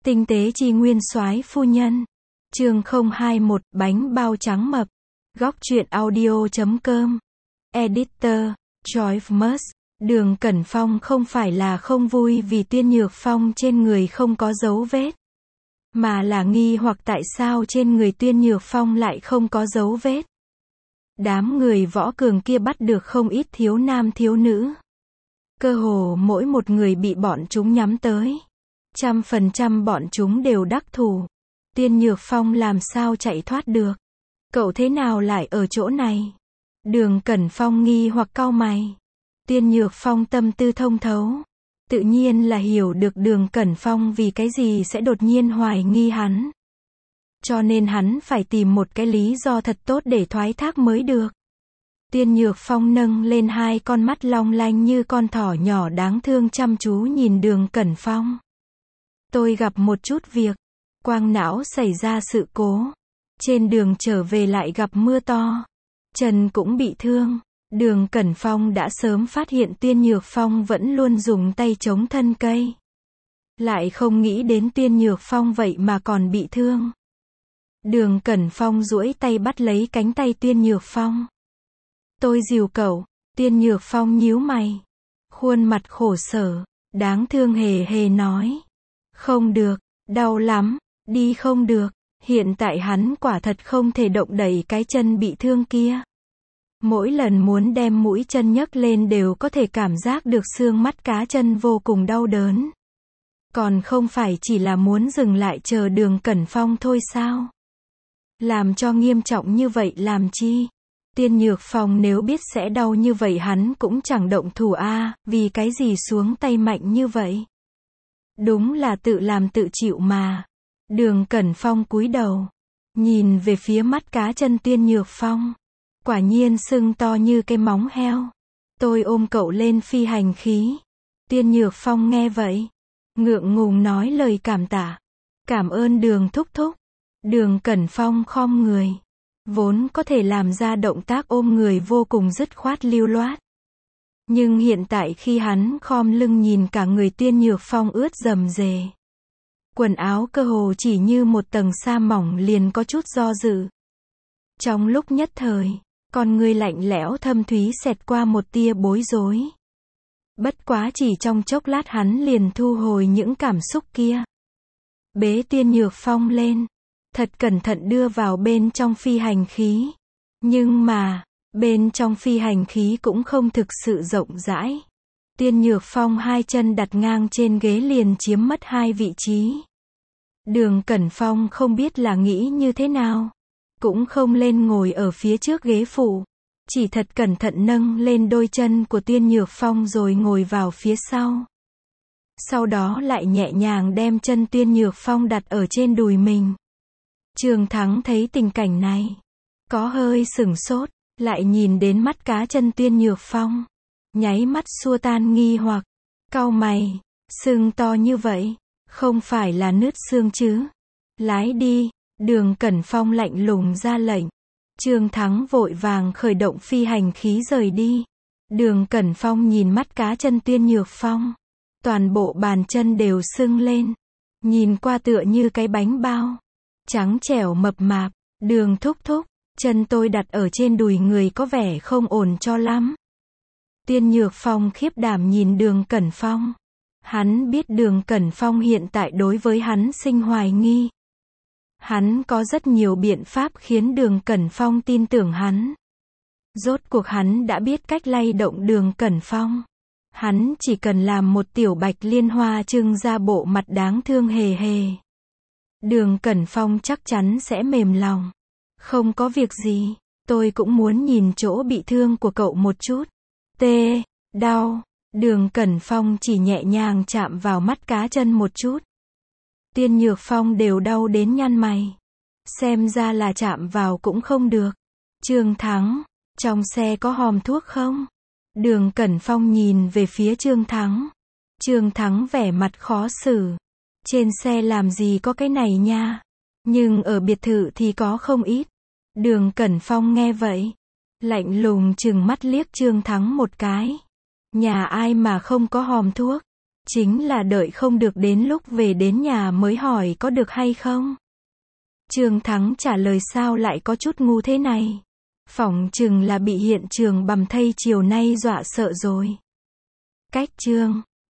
Tinh tế chi nguyên soái phu nhân. Chương 021, bánh bao trắng mập. Góc truyện audio.com. Editor, Joyce. Đường Cẩn Phong không phải là không vui vì Tiên Nhược Phong trên người không có dấu vết, mà là nghi hoặc tại sao trên người Tiên Nhược Phong lại không có dấu vết. Đám người võ cường kia bắt được không ít thiếu nam thiếu nữ. Cơ hồ mỗi một người bị bọn chúng nhắm tới. 100% bọn chúng đều đắc thủ. Tiên Nhược Phong làm sao chạy thoát được? Cậu thế nào lại ở chỗ này? Đường Cẩn Phong nghi hoặc cau mày. Tiên Nhược Phong tâm tư thông thấu, tự nhiên là hiểu được Đường Cẩn Phong vì cái gì sẽ đột nhiên hoài nghi hắn. Cho nên hắn phải tìm một cái lý do thật tốt để thoái thác mới được. Tiên Nhược Phong nâng lên hai con mắt long lanh như con thỏ nhỏ đáng thương chăm chú nhìn Đường Cẩn Phong. Tôi gặp một chút việc. Quang não xảy ra sự cố. Trên đường trở về lại gặp mưa to. Chân cũng bị thương. Đường Cẩn Phong đã sớm phát hiện Tiên Nhược Phong vẫn luôn dùng tay chống thân cây. Lại không nghĩ đến Tiên Nhược Phong vậy mà còn bị thương. Đường Cẩn Phong duỗi tay bắt lấy cánh tay Tiên Nhược Phong. Tôi dìu cậu. Tiên Nhược Phong nhíu mày. Khuôn mặt khổ sở, đáng thương hề hề nói. Không được, đau lắm, đi không được. Hiện tại hắn quả thật không thể động đậy cái chân bị thương kia. Mỗi lần muốn đem mũi chân nhấc lên đều có thể cảm giác được xương mắt cá chân vô cùng đau đớn. Còn không phải chỉ là muốn dừng lại chờ Đường Cẩn Phong thôi sao? Làm cho nghiêm trọng như vậy làm chi? Tiên Nhược Phong nếu biết sẽ đau như vậy hắn cũng chẳng động thủ vì cái gì xuống tay mạnh như vậy? Đúng là tự làm tự chịu mà. Đường Cẩn Phong cúi đầu, nhìn về phía mắt cá chân Tiên Nhược Phong. Quả nhiên sưng to như cái móng heo. Tôi ôm cậu lên phi hành khí. Tiên Nhược Phong nghe vậy, ngượng ngùng nói lời cảm tạ. Cảm ơn Đường thúc thúc. Đường Cẩn Phong khom người. Vốn có thể làm ra động tác ôm người vô cùng dứt khoát lưu loát. Nhưng hiện tại khi hắn khom lưng nhìn cả người Tiên Nhược Phong ướt rầm rề. Quần áo cơ hồ chỉ như một tầng sa mỏng liền có chút do dự. Trong lúc nhất thời, con người lạnh lẽo thâm thúy xẹt qua một tia bối rối. Bất quá chỉ trong chốc lát hắn liền thu hồi những cảm xúc kia. Bế Tiên Nhược Phong lên, thật cẩn thận đưa vào bên trong phi hành khí. Nhưng mà, bên trong phi hành khí cũng không thực sự rộng rãi. Tiên Nhược Phong hai chân đặt ngang trên ghế liền chiếm mất hai vị trí. Đường Cẩn Phong không biết là nghĩ như thế nào. Cũng không lên ngồi ở phía trước ghế phụ. Chỉ thật cẩn thận nâng lên đôi chân của Tiên Nhược Phong rồi ngồi vào phía sau. Sau đó lại nhẹ nhàng đem chân Tiên Nhược Phong đặt ở trên đùi mình. Trường Thắng thấy tình cảnh này, có hơi sửng sốt, lại nhìn đến mắt cá chân Tiên Nhược Phong. Nháy mắt xua tan nghi hoặc, cau mày, sưng to như vậy, không phải là nứt xương chứ? Lái đi. Đường Cẩn Phong lạnh lùng ra lệnh. Trương Thắng vội vàng khởi động phi hành khí rời đi. Đường Cẩn Phong nhìn mắt cá chân Tiên Nhược Phong. Toàn bộ bàn chân đều sưng lên. Nhìn qua tựa như cái bánh bao. Trắng trẻo mập mạp. Đường thúc thúc, chân tôi đặt ở trên đùi người có vẻ không ổn cho lắm. Tiên Nhược Phong khiếp đảm nhìn Đường Cẩn Phong. Hắn biết Đường Cẩn Phong hiện tại đối với hắn sinh hoài nghi. Hắn có rất nhiều biện pháp khiến Đường Cẩn Phong tin tưởng hắn. Rốt cuộc hắn đã biết cách lay động Đường Cẩn Phong. Hắn chỉ cần làm một tiểu bạch liên hoa trưng ra bộ mặt đáng thương hề hề. Đường Cẩn Phong chắc chắn sẽ mềm lòng. Không có việc gì, tôi cũng muốn nhìn chỗ bị thương của cậu một chút. Đau. Đường Cẩn Phong chỉ nhẹ nhàng chạm vào mắt cá chân một chút. Tiên Nhược Phong đều đau đến nhăn mày. Xem ra là chạm vào cũng không được. Trương Thắng, trong xe có hòm thuốc không? Đường Cẩn Phong nhìn về phía Trương Thắng. Trương Thắng vẻ mặt khó xử. Trên xe làm gì có cái này nha. Nhưng ở biệt thự thì có không ít. Đường Cẩn Phong nghe vậy, lạnh lùng trừng mắt liếc Trương Thắng một cái. Nhà ai mà không có hòm thuốc? Chính là đợi không được đến lúc về đến nhà mới hỏi có được hay không. Trương Thắng trả lời sao lại có chút ngu thế này. Phỏng chừng là bị hiện trường bầm thây chiều nay dọa sợ rồi. Cách Trương